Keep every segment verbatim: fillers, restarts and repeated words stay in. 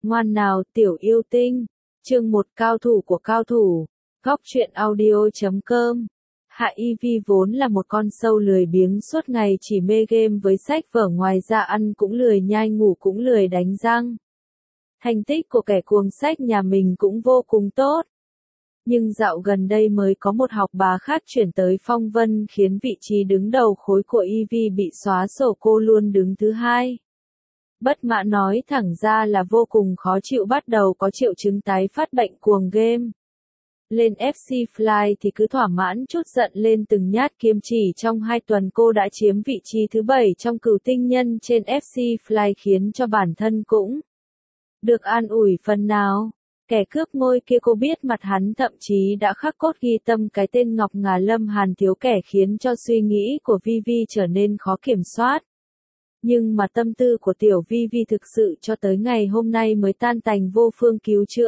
Ngoan nào tiểu yêu tinh. Chương một cao thủ của cao thủ. Góc truyện audio chấm com. Hạ Y Vi vốn là một con sâu lười biếng suốt ngày chỉ mê game với sách vở, ngoài ra ăn cũng lười nhai, ngủ cũng lười đánh răng. Thành tích của kẻ cuồng sách nhà mình cũng vô cùng tốt. Nhưng dạo gần đây mới có một học bá khác chuyển tới Phong Vân khiến vị trí đứng đầu khối của Y Vi bị xóa sổ, cô luôn đứng thứ hai. Bất mãn nói thẳng ra là vô cùng khó chịu, bắt đầu có triệu chứng tái phát bệnh cuồng game. Lên ép xê Fly thì cứ thỏa mãn chút giận lên từng nhát kiếm, chỉ trong hai tuần cô đã chiếm vị trí thứ bảy trong cửu tinh nhân trên ép xê Fly khiến cho bản thân cũng được an ủi phần nào. Kẻ cướp ngôi kia cô biết mặt hắn, thậm chí đã khắc cốt ghi tâm cái tên Ngọc Ngà Lâm Hàn Thiếu, kẻ khiến cho suy nghĩ của Vi Vi trở nên khó kiểm soát. Nhưng mà tâm tư của tiểu Vi Vi thực sự cho tới ngày hôm nay mới tan tành vô phương cứu chữa.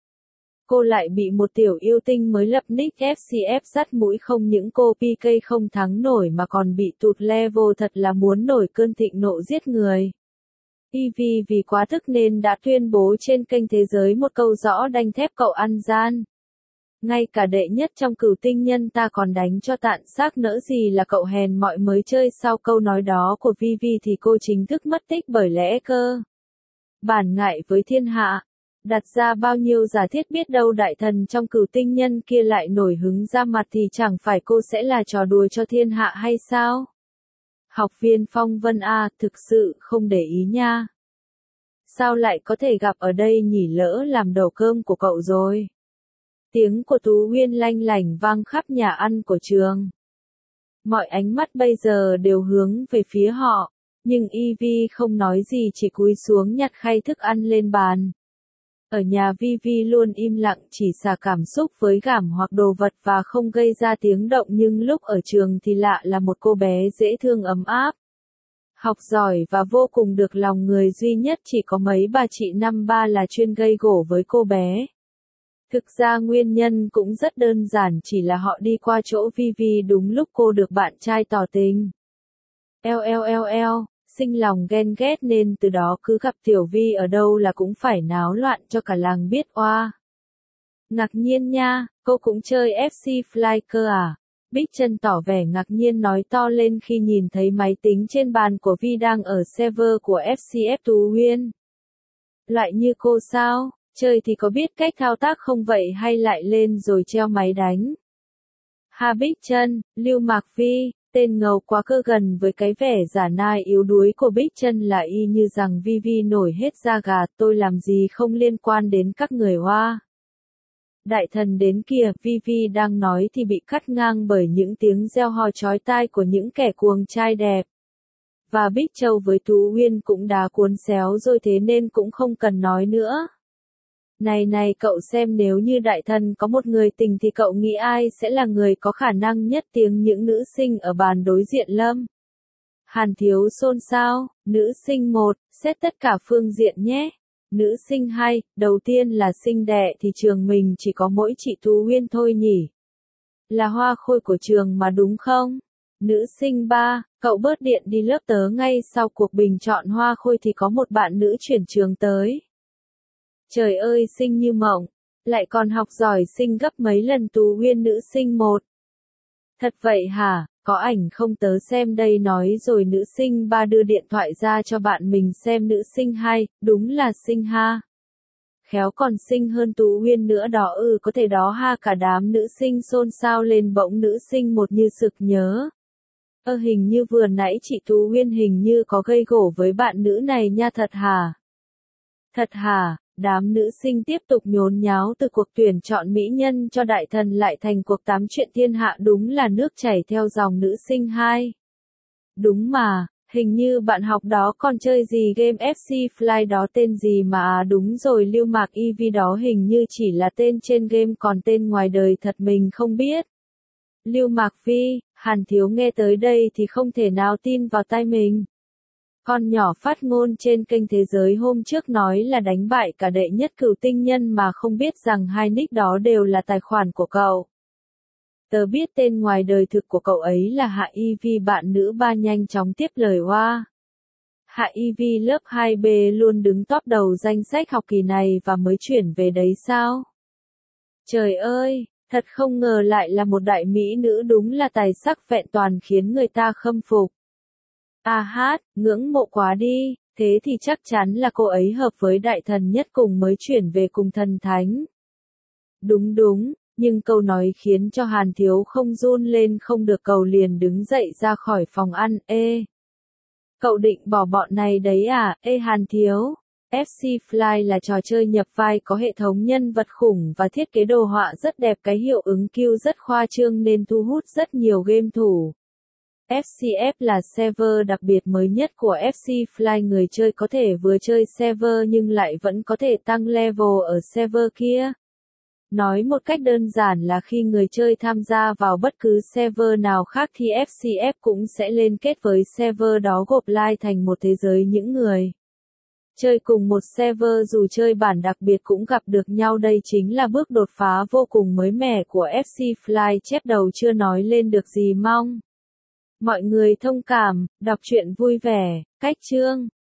Cô lại bị một tiểu yêu tinh mới lập nick ép xê ép dắt mũi, không những cô pê ca không thắng nổi mà còn bị tụt level, thật là muốn nổi cơn thịnh nộ giết người. Y Vi vì quá tức nên đã tuyên bố trên kênh Thế Giới một câu rõ đanh thép: cậu ăn gian. Ngay cả đệ nhất trong cửu tinh nhân ta còn đánh cho tạn xác, nỡ gì là cậu hèn mọi mới chơi. Sau câu nói đó của Vi Vi thì cô chính thức mất tích, bởi lẽ cơ bản ngại với thiên hạ. Đặt ra bao nhiêu giả thiết, biết đâu đại thần trong cửu tinh nhân kia lại nổi hứng ra mặt thì chẳng phải cô sẽ là trò đùa cho thiên hạ hay sao? Học viên Phong Vân A, thực sự không để ý nha. Sao lại có thể gặp ở đây nhỉ, lỡ làm đầu cơm của cậu rồi. Tiếng của Tú Huyên lanh lảnh vang khắp nhà ăn của trường. Mọi ánh mắt bây giờ đều hướng về phía họ, nhưng Y Vi không nói gì, chỉ cúi xuống nhặt khay thức ăn lên bàn. Ở nhà Vi Vi luôn im lặng, chỉ xả cảm xúc với gảm hoặc đồ vật và không gây ra tiếng động, nhưng lúc ở trường thì lạ là một cô bé dễ thương ấm áp. Học giỏi và vô cùng được lòng người, duy nhất chỉ có mấy bà chị năm ba là chuyên gây gổ với cô bé. Thực ra nguyên nhân cũng rất đơn giản, chỉ là họ đi qua chỗ Vi Vi đúng lúc cô được bạn trai tỏ tình. Eo eo eo eo, sinh lòng ghen ghét nên từ đó cứ gặp Tiểu Vi ở đâu là cũng phải náo loạn cho cả làng biết oa. Ngạc nhiên nha, cô cũng chơi ép xê Fly cơ à? Bích Trân tỏ vẻ ngạc nhiên nói to lên khi nhìn thấy máy tính trên bàn của Vi đang ở server của ép xê ép. Tú Huyên: lại như cô sao? Chơi thì có biết cách thao tác không vậy, hay lại lên rồi treo máy đánh? Ha Bích Trân, Lưu Mạc Vi, tên ngầu quá cơ. Gần với cái vẻ giả nai yếu đuối của Bích Trân là y như rằng Vi Vi nổi hết da gà. Tôi làm gì không liên quan đến các người hoa. Đại thần đến kìa. Vi Vi đang nói thì bị cắt ngang bởi những tiếng reo hò chói tai của những kẻ cuồng trai đẹp. Và Bích Châu với Tú Huyên cũng đã cuốn xéo rồi, thế nên cũng không cần nói nữa. Này này cậu xem, nếu như đại thần có một người tình thì cậu nghĩ ai sẽ là người có khả năng nhất? Tiếng những nữ sinh ở bàn đối diện Lâm Hàn Thiếu xôn xao. Nữ sinh một, xét tất cả phương diện nhé. Nữ sinh hai, đầu tiên là sinh đẻ thì trường mình chỉ có mỗi chị Tú Huyên thôi nhỉ? Là hoa khôi của trường mà đúng không? Nữ sinh ba, cậu bớt điện đi, lớp tớ ngay sau cuộc bình chọn hoa khôi thì có một bạn nữ chuyển trường tới. Trời ơi, xinh như mộng, lại còn học giỏi xinh gấp mấy lần Tú Huyên. Nữ sinh một. Thật vậy hả, có ảnh không tớ xem đây. Nói rồi nữ sinh ba đưa điện thoại ra cho bạn mình xem. Nữ sinh hai, đúng là xinh ha. Khéo còn xinh hơn Tú Huyên nữa đó. Ừ có thể đó ha. Cả đám nữ sinh xôn xao lên, bỗng nữ sinh một như sực nhớ. Ơ hình như vừa nãy chị Tú Huyên hình như có gây gổ với bạn nữ này nha. Thật hả? Thật hả? Đám nữ sinh tiếp tục nhốn nháo, từ cuộc tuyển chọn mỹ nhân cho đại thần lại thành cuộc tám chuyện thiên hạ, đúng là nước chảy theo dòng. Nữ sinh hai. Đúng mà, hình như bạn học đó còn chơi gì game ép xê Fly đó, tên gì mà à, đúng rồi, Lưu Mạc Y Vi đó hình như chỉ là tên trên game, còn tên ngoài đời thật mình không biết. Lưu Mạc Vi, Hàn Thiếu nghe tới đây thì không thể nào tin vào tai mình. Con nhỏ phát ngôn trên kênh Thế Giới hôm trước nói là đánh bại cả đệ nhất cửu tinh nhân mà không biết rằng hai nick đó đều là tài khoản của cậu. Tớ biết tên ngoài đời thực của cậu ấy là Hạ Y Vi. Bạn nữ ba nhanh chóng tiếp lời hoa. Hạ i vê lớp hai B luôn đứng top đầu danh sách học kỳ này và mới chuyển về đấy sao? Trời ơi, thật không ngờ lại là một đại mỹ nữ, đúng là tài sắc vẹn toàn khiến người ta khâm phục. A hát, ngưỡng mộ quá đi, thế thì chắc chắn là cô ấy hợp với đại thần nhất cùng mới chuyển về cùng thần thánh. Đúng đúng, nhưng câu nói khiến cho Hàn Thiếu không run lên không được, cậu liền đứng dậy ra khỏi phòng ăn. Ê! Cậu định bỏ bọn này đấy à? Ê Hàn Thiếu! ép xê Fly là trò chơi nhập vai có hệ thống nhân vật khủng và thiết kế đồ họa rất đẹp, cái hiệu ứng Q rất khoa trương nên thu hút rất nhiều game thủ. ép xê ép là server đặc biệt mới nhất của ép xê Fly, người chơi có thể vừa chơi server nhưng lại vẫn có thể tăng level ở server kia. Nói một cách đơn giản là khi người chơi tham gia vào bất cứ server nào khác thì ép xê ép cũng sẽ liên kết với server đó, gộp lại thành một thế giới những người chơi cùng một server dù chơi bản đặc biệt cũng gặp được nhau. Đây chính là bước đột phá vô cùng mới mẻ của ép xê Fly, chép đầu chưa nói lên được gì, mong mọi người thông cảm. Đọc truyện vui vẻ, cách chương